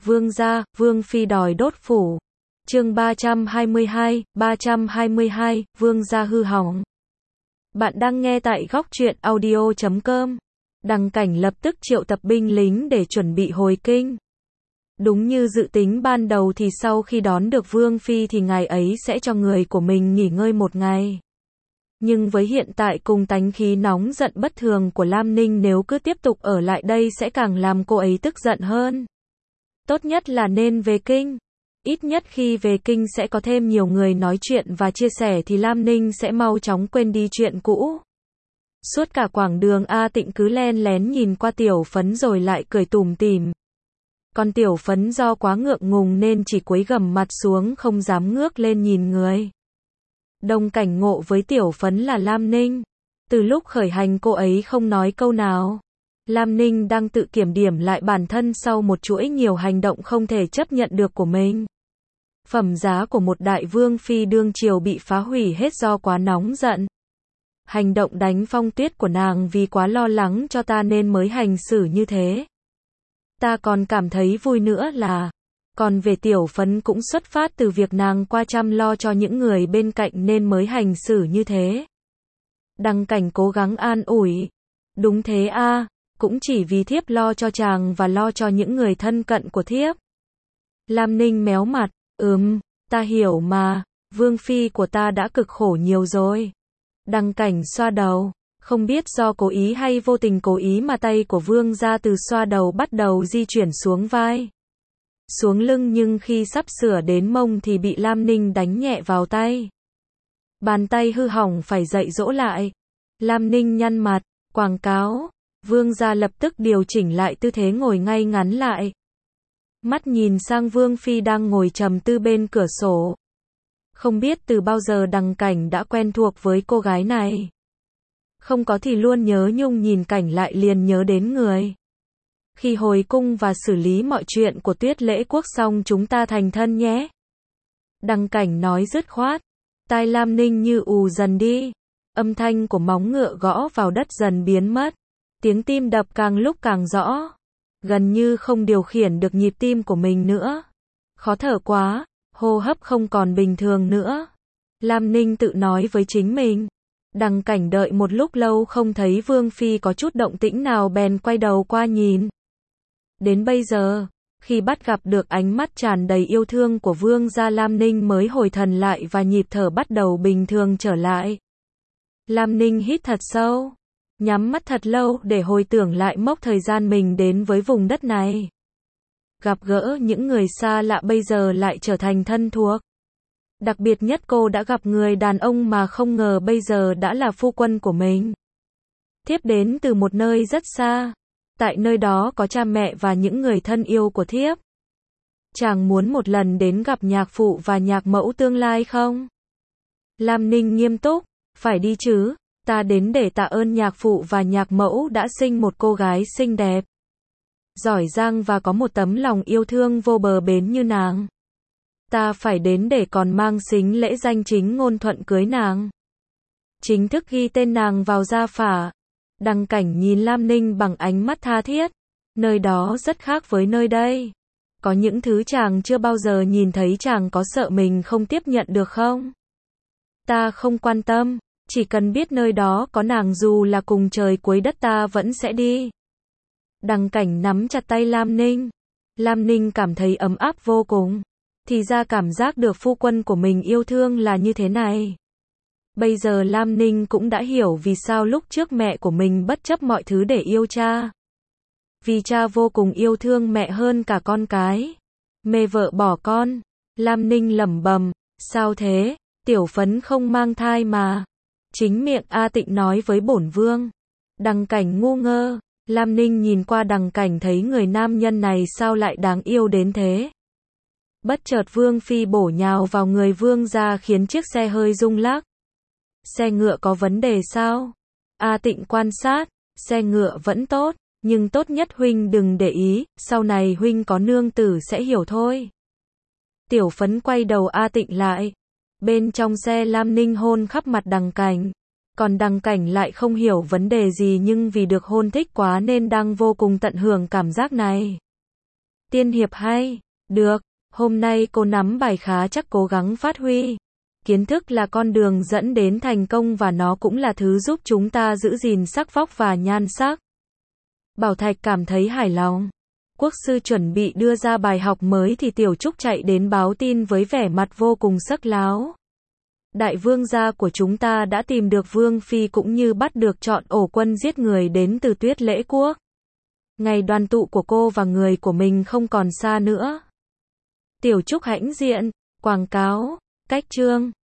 Vương gia, Vương phi đòi đốt phủ. Chương 322, Vương gia hư hỏng. Bạn đang nghe tại góc truyện audio.com. Đằng Cảnh lập tức triệu tập binh lính để chuẩn bị hồi kinh. Đúng như dự tính ban đầu thì sau khi đón được Vương phi thì ngài ấy sẽ cho người của mình nghỉ ngơi một ngày. Nhưng với hiện tại cùng tánh khí nóng giận bất thường của Lam Ninh, nếu cứ tiếp tục ở lại đây sẽ càng làm cô ấy tức giận hơn. Tốt nhất là nên về kinh. Ít nhất khi về kinh sẽ có thêm nhiều người nói chuyện và chia sẻ thì Lam Ninh sẽ mau chóng quên đi chuyện cũ. Suốt cả quãng đường A Tịnh cứ len lén nhìn qua Tiểu Phấn rồi lại cười tủm tỉm. Còn Tiểu Phấn do quá ngượng ngùng nên chỉ cúi gằm mặt xuống không dám ngước lên nhìn người. Đồng cảnh ngộ với Tiểu Phấn là Lam Ninh. Từ lúc khởi hành cô ấy không nói câu nào. Lam Ninh đang tự kiểm điểm lại bản thân sau một chuỗi nhiều hành động không thể chấp nhận được của mình. Phẩm giá của một đại vương phi đương triều bị phá hủy hết do quá nóng giận. Hành động đánh Phong Tuyết của nàng vì quá lo lắng cho ta nên mới hành xử như thế. Ta còn cảm thấy vui nữa là, còn về Tiểu Phấn cũng xuất phát từ việc nàng qua chăm lo cho những người bên cạnh nên mới hành xử như thế. Đằng Cảnh cố gắng an ủi. Đúng thế a, cũng chỉ vì thiếp lo cho chàng và lo cho những người thân cận của thiếp. Lam Ninh méo mặt, ta hiểu mà, vương phi của ta đã cực khổ nhiều rồi. Đằng Cảnh xoa đầu, không biết do cố ý hay vô tình cố ý mà tay của vương gia từ xoa đầu bắt đầu di chuyển xuống vai, xuống lưng, nhưng khi sắp sửa đến mông thì bị Lam Ninh đánh nhẹ vào tay. Bàn tay hư hỏng phải dạy dỗ lại. Lam Ninh nhăn mặt, quảng cáo. Vương gia lập tức điều chỉnh lại tư thế ngồi ngay ngắn lại. Mắt nhìn sang Vương phi đang ngồi trầm tư bên cửa sổ. Không biết từ bao giờ Đằng Cảnh đã quen thuộc với cô gái này. Không có thì luôn nhớ nhung, nhìn cảnh lại liền nhớ đến người. Khi hồi cung và xử lý mọi chuyện của Tuyết lễ quốc xong chúng ta thành thân nhé. Đằng Cảnh nói dứt khoát. Tai Lam Ninh như ù dần đi. Âm thanh của móng ngựa gõ vào đất dần biến mất. Tiếng tim đập càng lúc càng rõ. Gần như không điều khiển được nhịp tim của mình nữa. Khó thở quá, hô hấp không còn bình thường nữa. Lam Ninh tự nói với chính mình. Đằng Cảnh đợi một lúc lâu không thấy Vương phi có chút động tĩnh nào bèn quay đầu qua nhìn. Đến bây giờ, khi bắt gặp được ánh mắt tràn đầy yêu thương của Vương gia, Lam Ninh mới hồi thần lại và nhịp thở bắt đầu bình thường trở lại. Lam Ninh hít thật sâu, nhắm mắt thật lâu để hồi tưởng lại mốc thời gian mình đến với vùng đất này. Gặp gỡ những người xa lạ bây giờ lại trở thành thân thuộc. Đặc biệt nhất cô đã gặp người đàn ông mà không ngờ bây giờ đã là phu quân của mình. Thiếp đến từ một nơi rất xa. Tại nơi đó có cha mẹ và những người thân yêu của thiếp. Chàng muốn một lần đến gặp nhạc phụ và nhạc mẫu tương lai không? Lam Ninh nghiêm túc, phải đi chứ, ta đến để tạ ơn nhạc phụ và nhạc mẫu đã sinh một cô gái xinh đẹp, giỏi giang và có một tấm lòng yêu thương vô bờ bến như nàng. Ta phải đến để còn mang xính lễ danh chính ngôn thuận cưới nàng. Chính thức ghi tên nàng vào gia phả. Đằng Cảnh nhìn Lam Ninh bằng ánh mắt tha thiết. Nơi đó rất khác với nơi đây. Có những thứ chàng chưa bao giờ nhìn thấy, chàng có sợ mình không tiếp nhận được không? Ta không quan tâm, chỉ cần biết nơi đó có nàng dù là cùng trời cuối đất ta vẫn sẽ đi. Đằng Cảnh nắm chặt tay Lam Ninh. Lam Ninh cảm thấy ấm áp vô cùng. Thì ra cảm giác được phu quân của mình yêu thương là như thế này. Bây giờ Lam Ninh cũng đã hiểu vì sao lúc trước mẹ của mình bất chấp mọi thứ để yêu cha. Vì cha vô cùng yêu thương mẹ hơn cả con cái. Mê vợ bỏ con. Lam Ninh lẩm bẩm, sao thế, Tiểu Phấn không mang thai mà. Chính miệng A Tịnh nói với bổn vương. Đằng Cảnh ngu ngơ. Lam Ninh nhìn qua Đằng Cảnh thấy người nam nhân này sao lại đáng yêu đến thế. Bất chợt Vương phi bổ nhào vào người Vương gia khiến chiếc xe hơi rung lắc. Xe ngựa có vấn đề sao? A Tịnh quan sát, xe ngựa vẫn tốt, nhưng tốt nhất huynh đừng để ý, sau này huynh có nương tử sẽ hiểu thôi. Tiểu Phấn quay đầu A Tịnh lại. Bên trong xe Lam Ninh hôn khắp mặt Đằng Cảnh. Còn Đằng Cảnh lại không hiểu vấn đề gì nhưng vì được hôn thích quá nên đang vô cùng tận hưởng cảm giác này. Tiên hiệp hay. Được, hôm nay cô nắm bài khá chắc, cố gắng phát huy. Kiến thức là con đường dẫn đến thành công và nó cũng là thứ giúp chúng ta giữ gìn sắc vóc và nhan sắc. Bảo Thạch cảm thấy hài lòng. Quốc sư chuẩn bị đưa ra bài học mới thì Tiểu Trúc chạy đến báo tin với vẻ mặt vô cùng sắc láo. Đại vương gia của chúng ta đã tìm được vương phi cũng như bắt được trọn ổ quân giết người đến từ Tuyết Lễ quốc. Ngày đoàn tụ của cô và người của mình không còn xa nữa. Tiểu Trúc hãnh diện, quảng cáo, cách chương.